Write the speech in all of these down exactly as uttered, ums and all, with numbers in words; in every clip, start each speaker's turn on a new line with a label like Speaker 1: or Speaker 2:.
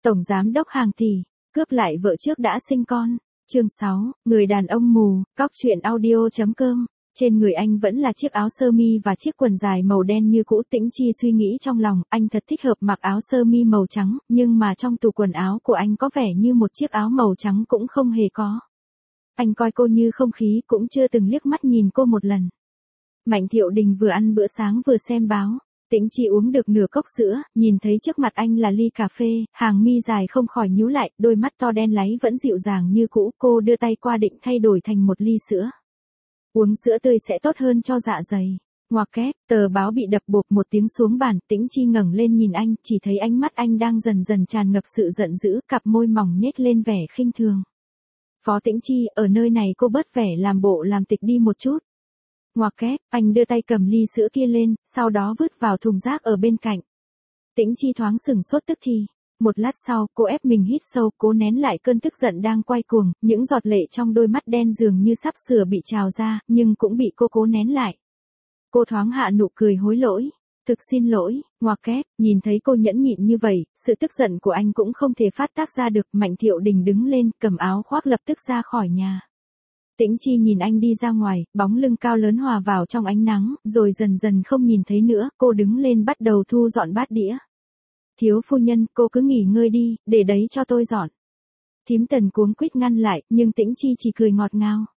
Speaker 1: Tổng giám đốc hàng tỷ, cướp lại vợ trước đã sinh con. Chương sáu, người đàn ông mù, cóc truyện audio chấm com. Trên người anh vẫn là chiếc áo sơ mi và chiếc quần dài màu đen như cũ. Tĩnh Chi suy nghĩ trong lòng, anh thật thích hợp mặc áo sơ mi màu trắng, nhưng mà trong tủ quần áo của anh có vẻ như một chiếc áo màu trắng cũng không hề có. Anh coi cô như không khí, cũng chưa từng liếc mắt nhìn cô một lần. Mạnh Thiệu Đình vừa ăn bữa sáng vừa xem báo. Tĩnh Chi uống được nửa cốc sữa, nhìn thấy trước mặt anh là ly cà phê, hàng mi dài không khỏi nhíu lại, đôi mắt to đen láy vẫn dịu dàng như cũ. Cô đưa tay qua định thay đổi thành một ly sữa. Uống sữa tươi sẽ tốt hơn cho dạ dày. Ngoặc kép, tờ báo bị đập bộp một tiếng xuống bàn. Tĩnh Chi ngẩng lên nhìn anh, chỉ thấy ánh mắt anh đang dần dần tràn ngập sự giận dữ, cặp môi mỏng nhếch lên vẻ khinh thường. Phó Tĩnh Chi, ở nơi này cô bớt vẻ làm bộ làm tịch đi một chút. Ngoặc kép, anh đưa tay cầm ly sữa kia lên, sau đó vứt vào thùng rác ở bên cạnh. Tĩnh Chi thoáng sửng sốt tức thì. Một lát sau, cô ép mình hít sâu, cố nén lại cơn tức giận đang quay cuồng, những giọt lệ trong đôi mắt đen dường như sắp sửa bị trào ra, nhưng cũng bị cô cố nén lại. Cô thoáng hạ nụ cười hối lỗi. Thực xin lỗi, ngoặc kép, nhìn thấy cô nhẫn nhịn như vậy, sự tức giận của anh cũng không thể phát tác ra được. Mạnh Thiệu Đình đứng lên, cầm áo khoác lập tức ra khỏi nhà. Tĩnh Chi nhìn anh đi ra ngoài, bóng lưng cao lớn hòa vào trong ánh nắng, rồi dần dần không nhìn thấy nữa. Cô đứng lên bắt đầu thu dọn bát đĩa. Thiếu phu nhân, cô cứ nghỉ ngơi đi, để đấy cho tôi dọn. Thím Tần cuống quýt ngăn lại, nhưng Tĩnh Chi chỉ cười ngọt ngào.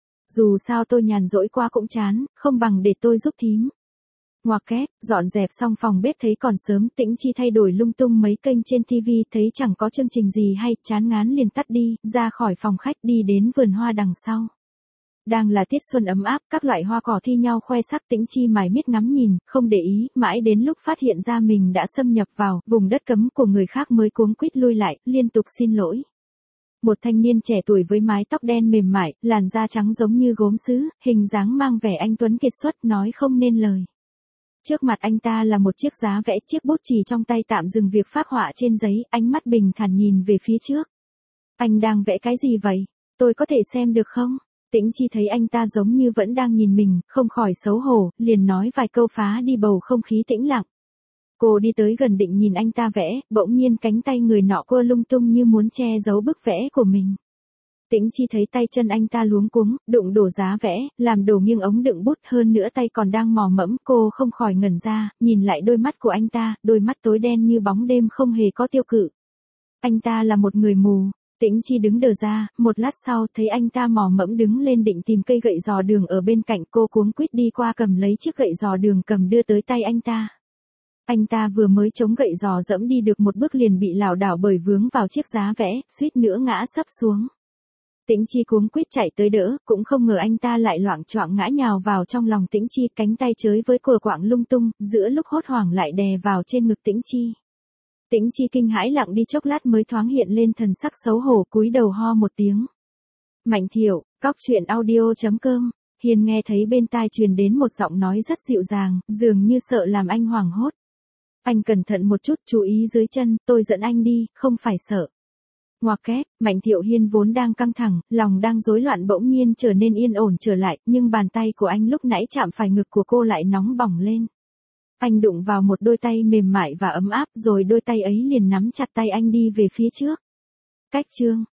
Speaker 1: Dù sao tôi nhàn rỗi quá cũng chán, không bằng để tôi giúp thím. Ngoặc kép, dọn dẹp xong phòng bếp thấy còn sớm. Tĩnh Chi thay đổi lung tung mấy kênh trên tivi, thấy chẳng có chương trình gì hay, chán ngán liền tắt đi, ra khỏi phòng khách đi đến vườn hoa đằng sau. Đang là tiết xuân ấm áp, các loại hoa cỏ thi nhau khoe sắc. Tĩnh Chi mải miết ngắm nhìn, không để ý, mãi đến lúc phát hiện ra mình đã xâm nhập vào vùng đất cấm của người khác mới cuống quýt lui lại, liên tục xin lỗi. Một thanh niên trẻ tuổi với mái tóc đen mềm mại, làn da trắng giống như gốm sứ, hình dáng mang vẻ anh tuấn kiệt xuất, nói không nên lời. Trước mặt anh ta là một chiếc giá vẽ, chiếc bút chì trong tay tạm dừng việc phác họa trên giấy, ánh mắt bình thản nhìn về phía trước. Anh đang vẽ cái gì vậy? Tôi có thể xem được không? Tĩnh Chi thấy anh ta giống như vẫn đang nhìn mình, không khỏi xấu hổ, liền nói vài câu phá đi bầu không khí tĩnh lặng. Cô đi tới gần định nhìn anh ta vẽ, bỗng nhiên cánh tay người nọ cua lung tung như muốn che giấu bức vẽ của mình. Tĩnh Chi thấy tay chân anh ta luống cuống, đụng đổ giá vẽ, làm đổ nghiêng ống đựng bút, hơn nữa tay còn đang mò mẫm. Cô không khỏi ngẩn ra, nhìn lại đôi mắt của anh ta, đôi mắt tối đen như bóng đêm không hề có tiêu cự. Anh ta là một người mù. Tĩnh Chi đứng đờ ra, một lát sau thấy anh ta mò mẫm đứng lên định tìm cây gậy giò đường ở bên cạnh. Cô cuống quýt đi qua cầm lấy chiếc gậy giò đường cầm đưa tới tay anh ta. Anh ta vừa mới chống gậy giò dẫm đi được một bước liền bị lảo đảo bởi vướng vào chiếc giá vẽ, suýt nữa ngã sấp xuống. Tĩnh Chi cuống quýt chạy tới đỡ, cũng không ngờ anh ta lại loạng choạng ngã nhào vào trong lòng Tĩnh Chi, cánh tay chới với cùa quạng lung tung, giữa lúc hốt hoảng lại đè vào trên ngực Tĩnh Chi. Tĩnh Chi kinh hãi lặng đi chốc lát mới thoáng hiện lên thần sắc xấu hổ, cúi đầu ho một tiếng. Mạnh Thiệu, cóc truyện audio chấm com. Hiền nghe thấy bên tai truyền đến một giọng nói rất dịu dàng, dường như sợ làm anh hoảng hốt. Anh cẩn thận một chút, chú ý dưới chân, tôi dẫn anh đi, không phải sợ. Ngoặc kép, Mạnh Thiệu Hiên vốn đang căng thẳng, lòng đang rối loạn bỗng nhiên trở nên yên ổn trở lại, nhưng bàn tay của anh lúc nãy chạm phải ngực của cô lại nóng bỏng lên. Anh đụng vào một đôi tay mềm mại và ấm áp, rồi đôi tay ấy liền nắm chặt tay anh đi về phía trước. Cách chương